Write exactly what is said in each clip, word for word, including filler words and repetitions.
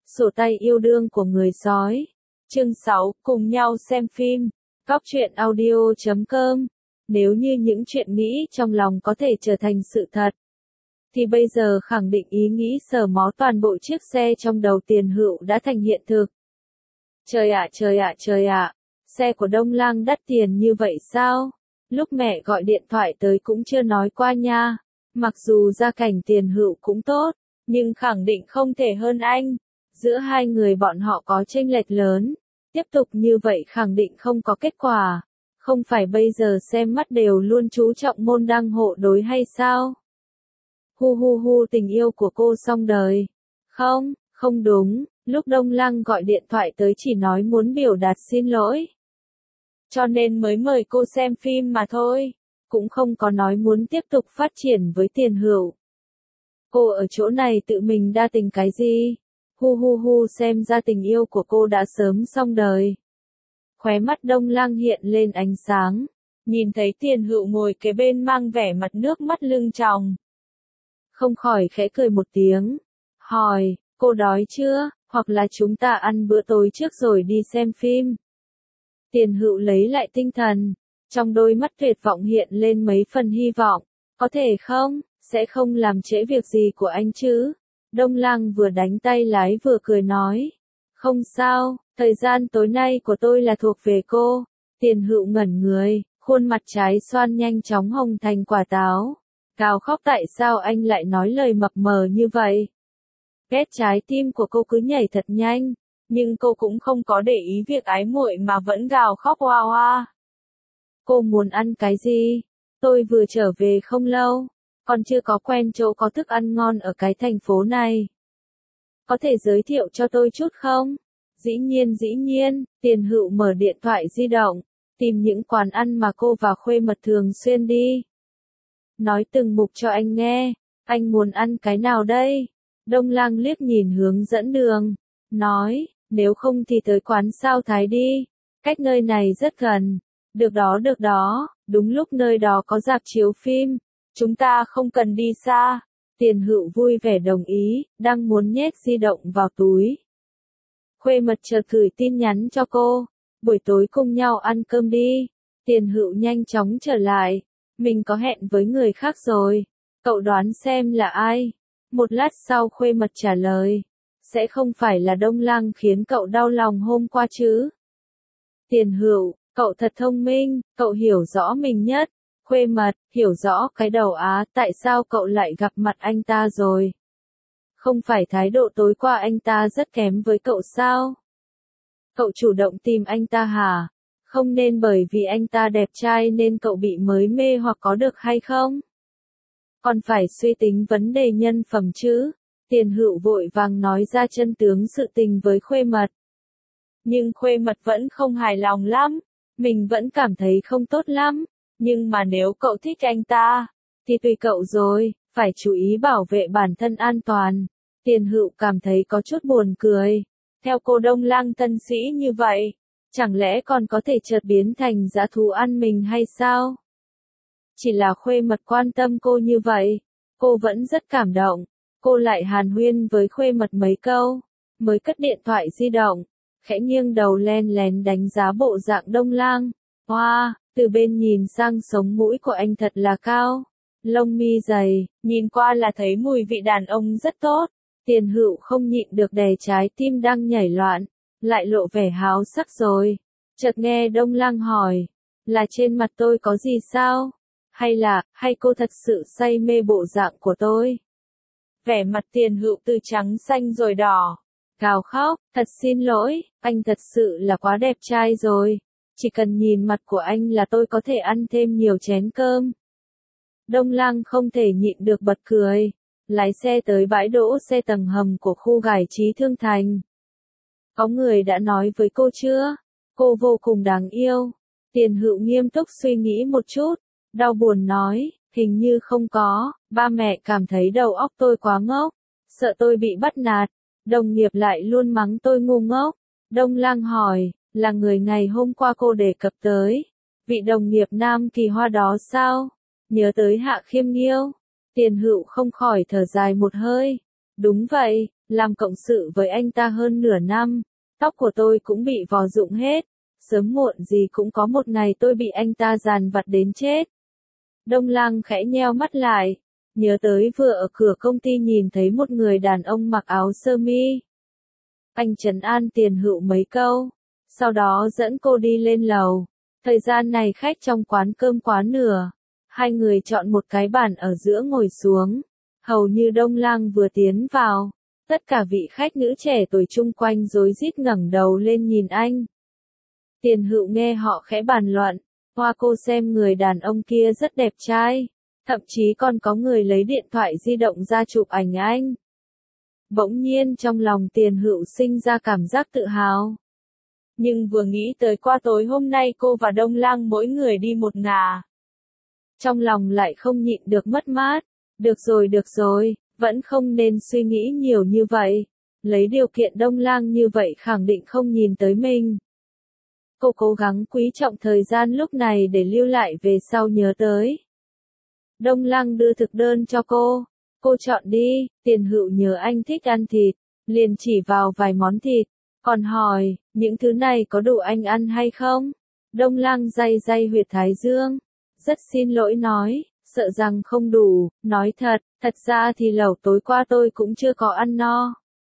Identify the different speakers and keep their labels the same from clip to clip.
Speaker 1: Sổ tay yêu đương của người sói. Chương sáu, cùng nhau xem phim. Góc truyện audio chấm com. Nếu như những chuyện nghĩ trong lòng có thể trở thành sự thật, thì bây giờ khẳng định ý nghĩ sờ mó toàn bộ chiếc xe trong đầu Tiền Hựu đã thành hiện thực. Trời ạ trời ạ trời ạ, xe của Đông Lang đắt tiền như vậy sao? Lúc mẹ gọi điện thoại tới cũng chưa nói qua nha. Mặc dù gia cảnh Tiền Hựu cũng tốt, nhưng khẳng định không thể hơn anh. Giữa hai người bọn họ có chênh lệch lớn. Tiếp tục như vậy khẳng định không có kết quả. Không phải bây giờ xem mắt đều luôn chú trọng môn đăng hộ đối hay sao? Hu hu hu, tình yêu của cô xong đời. Không, không đúng, lúc Đông Lang gọi điện thoại tới chỉ nói muốn biểu đạt xin lỗi. Cho nên mới mời cô xem phim mà thôi. Cũng không có nói muốn tiếp tục phát triển với Tiền Hựu. Cô ở chỗ này tự mình đa tình cái gì? Hu hu hu, xem ra tình yêu của cô đã sớm xong đời. Khóe mắt Đông Lang hiện lên ánh sáng. Nhìn thấy Tiền Hựu ngồi kế bên mang vẻ mặt nước mắt lưng tròng. Không khỏi khẽ cười một tiếng. Hỏi, cô đói chưa? Hoặc là chúng ta ăn bữa tối trước rồi đi xem phim. Tiền Hựu lấy lại tinh thần. Trong đôi mắt tuyệt vọng hiện lên mấy phần hy vọng. Có thể không? Sẽ không làm trễ việc gì của anh chứ? Đông Lang vừa đánh tay lái vừa cười nói. Không sao, thời gian tối nay của tôi là thuộc về cô. Tiền Hựu ngẩn người, khuôn mặt trái xoan nhanh chóng hồng thành quả táo. Gào khóc, tại sao anh lại nói lời mập mờ như vậy? Ghét, trái tim của cô cứ nhảy thật nhanh, nhưng cô cũng không có để ý việc ái muội mà vẫn gào khóc oa oa. Cô muốn ăn cái gì? Tôi vừa trở về không lâu, còn chưa có quen chỗ có thức ăn ngon ở cái thành phố này. Có thể giới thiệu cho tôi chút không? Dĩ nhiên dĩ nhiên, Tiền Hựu mở điện thoại di động, tìm những quán ăn mà cô và Khuê Mật thường xuyên đi. Nói từng mục cho anh nghe, anh muốn ăn cái nào đây? Đông Lang liếc nhìn hướng dẫn đường, nói, nếu không thì tới quán Sao Thái đi, cách nơi này rất gần. Được đó được đó, đúng lúc nơi đó có rạp chiếu phim, chúng ta không cần đi xa. Tiền Hựu vui vẻ đồng ý, đang muốn nhét di động vào túi. Khuê Mật chợt gửi tin nhắn cho cô, buổi tối cùng nhau ăn cơm đi. Tiền Hựu nhanh chóng trở lại, mình có hẹn với người khác rồi, cậu đoán xem là ai? Một lát sau Khuê Mật trả lời, sẽ không phải là Đông Lang khiến cậu đau lòng hôm qua chứ? Tiền Hựu, cậu thật thông minh, cậu hiểu rõ mình nhất. Khuê Mật, hiểu rõ cái đầu á, tại sao cậu lại gặp mặt anh ta rồi? Không phải thái độ tối qua anh ta rất kém với cậu sao? Cậu chủ động tìm anh ta hả? Không nên bởi vì anh ta đẹp trai nên cậu bị mới mê hoặc có được hay không? Còn phải suy tính vấn đề nhân phẩm chứ. Tiền Hựu vội vàng nói ra chân tướng sự tình với Khuê Mật. Nhưng Khuê Mật vẫn không hài lòng lắm. Mình vẫn cảm thấy không tốt lắm. Nhưng mà nếu cậu thích anh ta, thì tùy cậu rồi, phải chú ý bảo vệ bản thân an toàn. Tiền Hựu cảm thấy có chút buồn cười. Theo cô Đông Lang thân sĩ như vậy, chẳng lẽ còn có thể chợt biến thành dã thú ăn mình hay sao? Chỉ là Khuê Mật quan tâm cô như vậy, cô vẫn rất cảm động. Cô lại hàn huyên với Khuê Mật mấy câu, mới cất điện thoại di động, khẽ nghiêng đầu len lén đánh giá bộ dạng Đông Lang. Hoa, wow, từ bên nhìn sang sống mũi của anh thật là cao, lông mi dày, nhìn qua là thấy mùi vị đàn ông rất tốt. Tiền Hựu không nhịn được đè trái tim đang nhảy loạn, lại lộ vẻ háo sắc rồi. Chợt nghe Đông Lang hỏi, là trên mặt tôi có gì sao? Hay là, hay cô thật sự say mê bộ dạng của tôi? Vẻ mặt Tiền Hựu từ trắng xanh rồi đỏ, gào khóc, thật xin lỗi, anh thật sự là quá đẹp trai rồi. Chỉ cần nhìn mặt của anh là tôi có thể ăn thêm nhiều chén cơm. Đông Lang không thể nhịn được bật cười, lái xe tới bãi đỗ xe tầng hầm của khu giải trí Thương Thành. Có người đã nói với cô chưa? Cô vô cùng đáng yêu. Tiền Hựu nghiêm túc suy nghĩ một chút, đau buồn nói, hình như không có, ba mẹ cảm thấy đầu óc tôi quá ngốc, sợ tôi bị bắt nạt, đồng nghiệp lại luôn mắng tôi ngu ngốc. Đông Lang hỏi, là người ngày hôm qua cô đề cập tới, vị đồng nghiệp Nam Kỳ Hoa đó sao? Nhớ tới Hạ Khiêm Nghiêu. Tiền Hựu không khỏi thở dài một hơi. Đúng vậy, Làm cộng sự với anh ta hơn nửa năm, tóc của tôi cũng bị vò rụng hết, sớm muộn gì cũng có một ngày tôi bị anh ta dàn vặt đến chết. Đông Lăng khẽ nheo mắt lại, nhớ tới vừa ở cửa công ty nhìn thấy một người đàn ông mặc áo sơ mi. Anh trấn an Tiền Hựu mấy câu, sau đó dẫn cô đi lên lầu. Thời gian này khách trong quán cơm quá nửa, hai người chọn một cái bàn ở giữa ngồi xuống. Hầu như Đông Lăng vừa tiến vào, tất cả vị khách nữ trẻ tuổi chung quanh rối rít ngẩng đầu lên nhìn anh. Tiền Hựu nghe họ khẽ bàn luận, hoa cô xem người đàn ông kia rất đẹp trai, thậm chí còn có người lấy điện thoại di động ra chụp ảnh anh. Bỗng nhiên trong lòng Tiền Hựu sinh ra cảm giác tự hào. Nhưng vừa nghĩ tới qua tối hôm nay cô và Đông Lăng mỗi người đi một ngả, trong lòng lại không nhịn được mất mát. Được rồi được rồi, vẫn không nên suy nghĩ nhiều như vậy. Lấy điều kiện Đông Lăng như vậy khẳng định không nhìn tới mình. Cô cố gắng quý trọng thời gian lúc này để lưu lại về sau nhớ tới. Đông Lăng đưa thực đơn cho cô. Cô chọn đi. Tiền Hựu nhớ anh thích ăn thịt, liền chỉ vào vài món thịt, còn hỏi, những thứ này có đủ anh ăn hay không? Đông Lăng day day huyệt thái dương, rất xin lỗi nói, sợ rằng không đủ, nói thật, thật ra thì lẩu tối qua tôi cũng chưa có ăn no.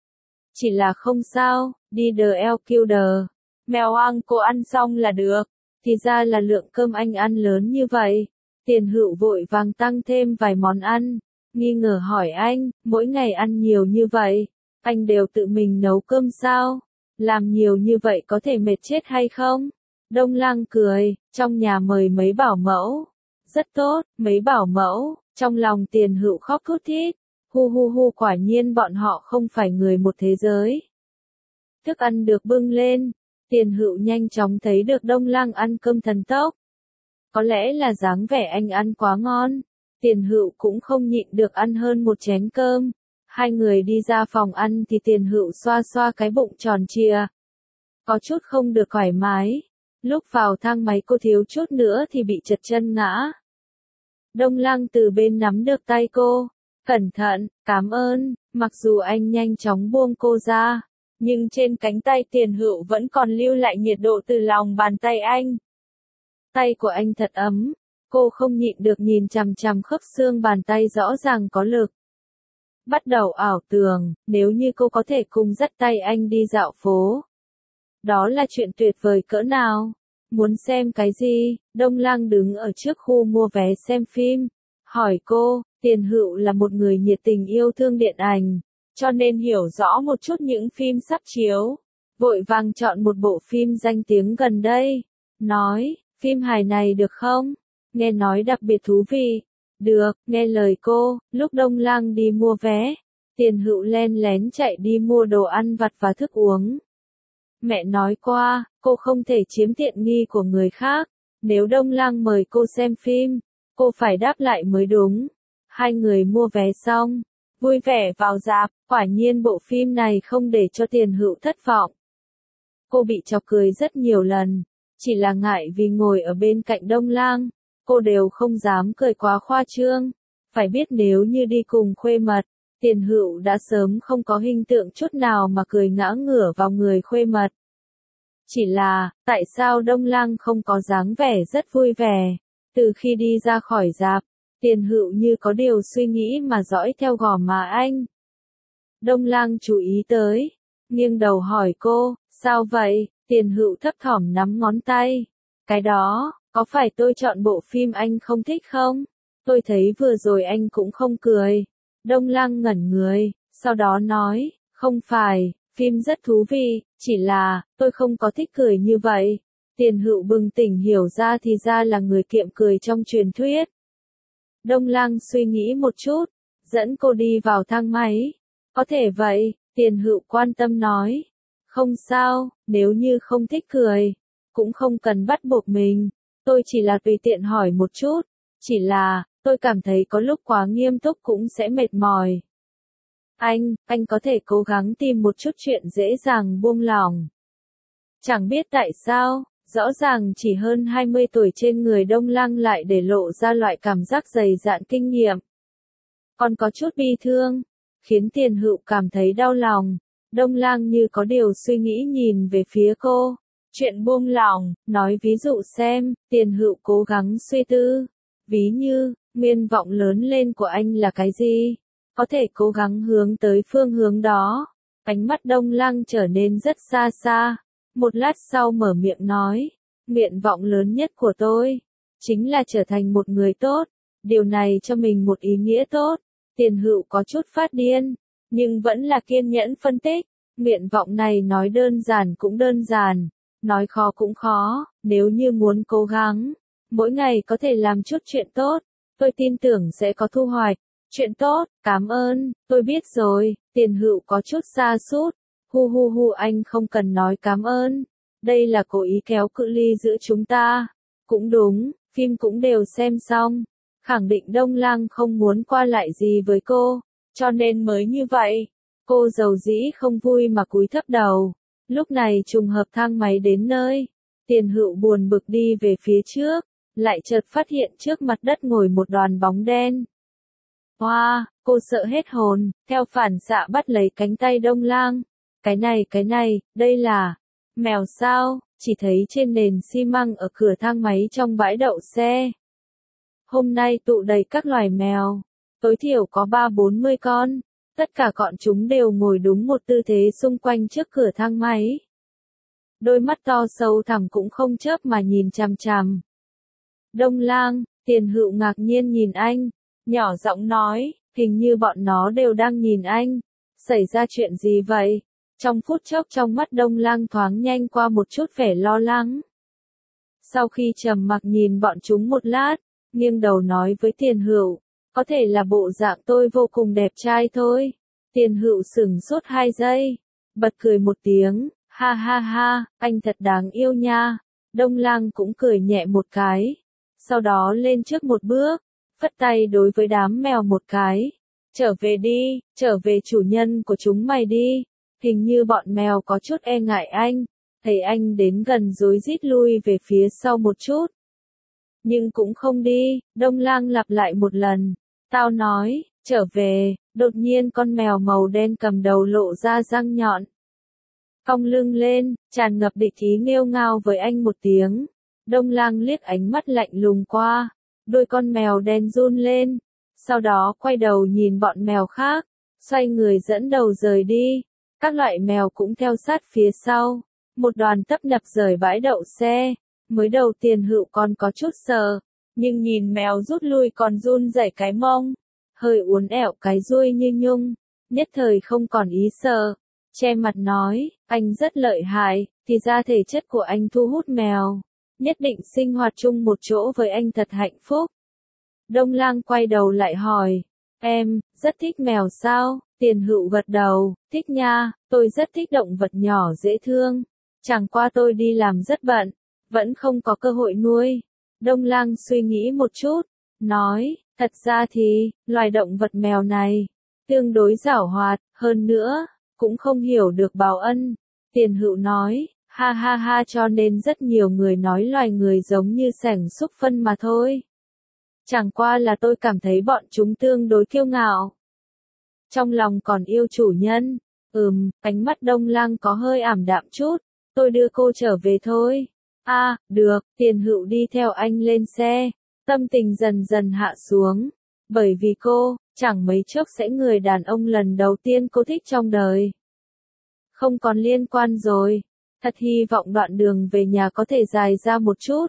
Speaker 1: Chỉ là không sao, đi đờ eo kêu đờ, mèo ăn cô ăn xong là được, thì ra là lượng cơm anh ăn lớn như vậy. Tiền Hựu vội vàng tăng thêm vài món ăn, nghi ngờ hỏi anh, mỗi ngày ăn nhiều như vậy, anh đều tự mình nấu cơm sao? Làm nhiều như vậy có thể mệt chết hay không? Đông Lăng cười, trong nhà mời mấy bảo mẫu. Rất tốt, mấy bảo mẫu, trong lòng Tiền Hựu khóc thút thít. Hu hu hu, quả nhiên bọn họ không phải người một thế giới. Thức ăn được bưng lên, Tiền Hựu nhanh chóng thấy được Đông Lăng ăn cơm thần tốc. Có lẽ là dáng vẻ anh ăn quá ngon, Tiền Hựu cũng không nhịn được ăn hơn một chén cơm. Hai người đi ra phòng ăn thì Tiền Hựu xoa xoa cái bụng tròn trịa, có chút không được thoải mái. Lúc vào thang máy cô thiếu chút nữa thì bị trật chân ngã. Đông Lăng từ bên nắm được tay cô, cẩn thận, cảm ơn. Mặc dù anh nhanh chóng buông cô ra, nhưng trên cánh tay Tiền Hựu vẫn còn lưu lại nhiệt độ từ lòng bàn tay anh. Tay của anh thật ấm, cô không nhịn được nhìn chằm chằm khớp xương bàn tay rõ ràng có lực. Bắt đầu ảo tưởng, nếu như cô có thể cùng dắt tay anh đi dạo phố, đó là chuyện tuyệt vời cỡ nào. Muốn xem cái gì? Đông Lăng đứng ở trước khu mua vé xem phim, hỏi cô. Tiền Hựu là một người nhiệt tình yêu thương điện ảnh, cho nên hiểu rõ một chút những phim sắp chiếu, vội vàng chọn một bộ phim danh tiếng gần đây, nói, phim hài này được không? Nghe nói đặc biệt thú vị. Được, nghe lời cô. Lúc Đông Lăng đi mua vé, Tiền Hựu len lén chạy đi mua đồ ăn vặt và thức uống. Mẹ nói qua, cô không thể chiếm tiện nghi của người khác. Nếu Đông Lăng mời cô xem phim, cô phải đáp lại mới đúng. Hai người mua vé xong, vui vẻ vào rạp, quả nhiên bộ phim này không để cho Tiền Hựu thất vọng. Cô bị chọc cười rất nhiều lần, chỉ là ngại vì ngồi ở bên cạnh Đông Lăng, cô đều không dám cười quá khoa trương. Phải biết nếu như đi cùng khuê mật, Tiền Hựu đã sớm không có hình tượng chút nào mà cười ngã ngửa vào người khuê mật. Chỉ là, tại sao Đông Lăng không có dáng vẻ rất vui vẻ? Từ khi đi ra khỏi rạp, Tiền Hựu như có điều suy nghĩ mà dõi theo gò má anh. Đông Lăng chú ý tới, nghiêng đầu hỏi cô, sao vậy? Tiền Hựu thấp thỏm nắm ngón tay. Cái đó, có phải tôi chọn bộ phim anh không thích không? Tôi thấy vừa rồi anh cũng không cười. Đông Lăng ngẩn người, sau đó nói, không phải, phim rất thú vị, chỉ là, tôi không có thích cười như vậy. Tiền Hựu bừng tỉnh hiểu ra thì ra là người kiệm cười trong truyền thuyết. Đông Lăng suy nghĩ một chút, dẫn cô đi vào thang máy. Có thể vậy, Tiền Hựu quan tâm nói. Không sao, nếu như không thích cười, cũng không cần bắt buộc mình. Tôi chỉ là tùy tiện hỏi một chút, chỉ là, tôi cảm thấy có lúc quá nghiêm túc cũng sẽ mệt mỏi. Anh, anh có thể cố gắng tìm một chút chuyện dễ dàng buông lỏng. Chẳng biết tại sao, rõ ràng chỉ hơn hai mươi tuổi trên người Đông Lăng lại để lộ ra loại cảm giác dày dạn kinh nghiệm. Còn có chút bi thương, khiến Tiền Hựu cảm thấy đau lòng. Đông Lang như có điều suy nghĩ nhìn về phía cô. Chuyện buông lỏng, nói ví dụ xem, Tiền Hựu cố gắng suy tư. Ví như, nguyện vọng lớn lên của anh là cái gì? Có thể cố gắng hướng tới phương hướng đó. Ánh mắt Đông Lang trở nên rất xa xa. Một lát sau mở miệng nói, nguyện vọng lớn nhất của tôi, chính là trở thành một người tốt. Điều này cho mình một ý nghĩa tốt. Tiền Hựu có chút phát điên, nhưng vẫn là kiên nhẫn phân tích. Nguyện vọng này nói đơn giản cũng đơn giản, nói khó cũng khó, nếu như muốn cố gắng, mỗi ngày có thể làm chút chuyện tốt, tôi tin tưởng sẽ có thu hoạch. Chuyện tốt, cảm ơn, tôi biết rồi. Tiền Hựu có chút sa sút. Hu hu hu, anh không cần nói cảm ơn. Đây là cố ý kéo cự ly giữa chúng ta. Cũng đúng, phim cũng đều xem xong. Khẳng định Đông Lang không muốn qua lại gì với cô, cho nên mới như vậy. Cô dầu dĩ không vui mà cúi thấp đầu. Lúc này trùng hợp thang máy đến nơi. Tiền Hựu buồn bực đi về phía trước, lại chợt phát hiện trước mặt đất ngồi một đoàn bóng đen. Hoa, wow, cô sợ hết hồn, theo phản xạ bắt lấy cánh tay Đông Lang. Cái này cái này, đây là mèo sao? Chỉ thấy trên nền xi măng ở cửa thang máy trong bãi đậu xe. Hôm nay tụ đầy các loài mèo, tối thiểu có ba bốn mươi con. Tất cả bọn chúng đều ngồi đúng một tư thế xung quanh trước cửa thang máy. Đôi mắt to sâu thẳm cũng không chớp mà nhìn chằm chằm. Đông Lang, Tiền Hựu ngạc nhiên nhìn anh, nhỏ giọng nói, hình như bọn nó đều đang nhìn anh. Xảy ra chuyện gì vậy? Trong phút chốc trong mắt Đông Lang thoáng nhanh qua một chút vẻ lo lắng. Sau khi trầm mặc nhìn bọn chúng một lát, nghiêng đầu nói với Tiền Hựu, có thể là bộ dạng tôi vô cùng đẹp trai thôi. Tiền Hựu sửng sốt hai giây, bật cười một tiếng, ha ha ha, anh thật đáng yêu nha. Đông Lang cũng cười nhẹ một cái, sau đó lên trước một bước, phất tay đối với đám mèo một cái. Trở về đi, trở về chủ nhân của chúng mày đi. Hình như bọn mèo có chút e ngại anh, thấy anh đến gần rối rít lui về phía sau một chút. Nhưng cũng không đi, Đông Lang lặp lại một lần. Tao nói, trở về, đột nhiên con mèo màu đen cầm đầu lộ ra răng nhọn. Cong lưng lên, tràn ngập địch ý nghêu ngao với anh một tiếng. Đông Lang liếc ánh mắt lạnh lùng qua, đôi con mèo đen run lên, sau đó quay đầu nhìn bọn mèo khác, xoay người dẫn đầu rời đi. Các loại mèo cũng theo sát phía sau, một đoàn tấp nập rời bãi đậu xe. Mới đầu Tiền Hựu còn có chút sợ, nhưng nhìn mèo rút lui còn run rẩy cái mông, hơi uốn ẹo cái đuôi như nhung, nhất thời không còn ý sợ, che mặt nói, anh rất lợi hại, thì ra thể chất của anh thu hút mèo, nhất định sinh hoạt chung một chỗ với anh thật hạnh phúc. Đông Lang quay đầu lại hỏi, em, rất thích mèo sao? Tiền Hựu gật đầu, thích nha, tôi rất thích động vật nhỏ dễ thương, chẳng qua tôi đi làm rất bận, vẫn không có cơ hội nuôi. Đông Lang suy nghĩ một chút, nói, thật ra thì, loài động vật mèo này, tương đối giảo hoạt, hơn nữa, cũng không hiểu được báo ân. Tiền Hựu nói, ha ha ha, cho nên rất nhiều người nói loài người giống như sẻng xúc phân mà thôi. Chẳng qua là tôi cảm thấy bọn chúng tương đối kiêu ngạo. Trong lòng còn yêu chủ nhân. Ừm, ánh mắt Đông Lang có hơi ảm đạm chút. Tôi đưa cô trở về thôi. A, à, được. Tiền Hựu đi theo anh lên xe. Tâm tình dần dần hạ xuống. Bởi vì cô, chẳng mấy chốc sẽ người đàn ông lần đầu tiên cô thích trong đời. Không còn liên quan rồi. Thật hy vọng đoạn đường về nhà có thể dài ra một chút.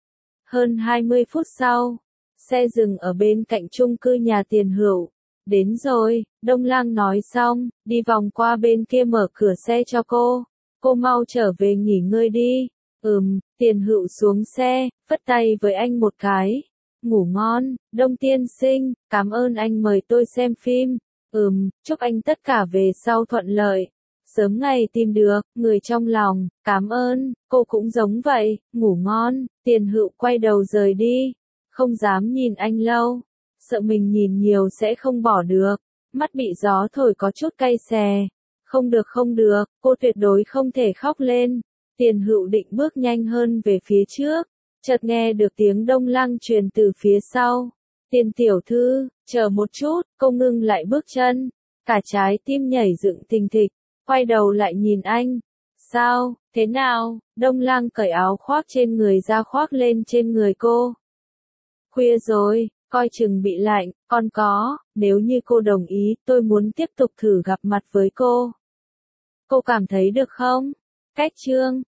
Speaker 1: Hơn hai mươi phút sau, xe dừng ở bên cạnh chung cư nhà Tiền Hựu. Đến rồi, Đông Lang nói xong, đi vòng qua bên kia mở cửa xe cho cô. Cô mau trở về nghỉ ngơi đi. Ừm, Tiền Hựu xuống xe, phất tay với anh một cái. Ngủ ngon, Đông tiên sinh, cảm ơn anh mời tôi xem phim. Ừm, chúc anh tất cả về sau thuận lợi. Sớm ngày tìm được, người trong lòng, cảm ơn, cô cũng giống vậy, ngủ ngon. Tiền Hựu quay đầu rời đi, không dám nhìn anh lâu. Sợ mình nhìn nhiều sẽ không bỏ được, mắt bị gió thổi có chút cay xè. Không được không được, cô tuyệt đối không thể khóc lên. Tiền Hựu định bước nhanh hơn về phía trước, chợt nghe được tiếng Đông Lang truyền từ phía sau. Tiền tiểu thư, chờ một chút, cô ngưng lại bước chân. Cả trái tim nhảy dựng thình thịch, quay đầu lại nhìn anh. Sao, thế nào? Đông Lang cởi áo khoác trên người ra khoác lên trên người cô. Khuya rồi, coi chừng bị lạnh, còn có, nếu như cô đồng ý, tôi muốn tiếp tục thử gặp mặt với cô. Cô cảm thấy được không? Cách chương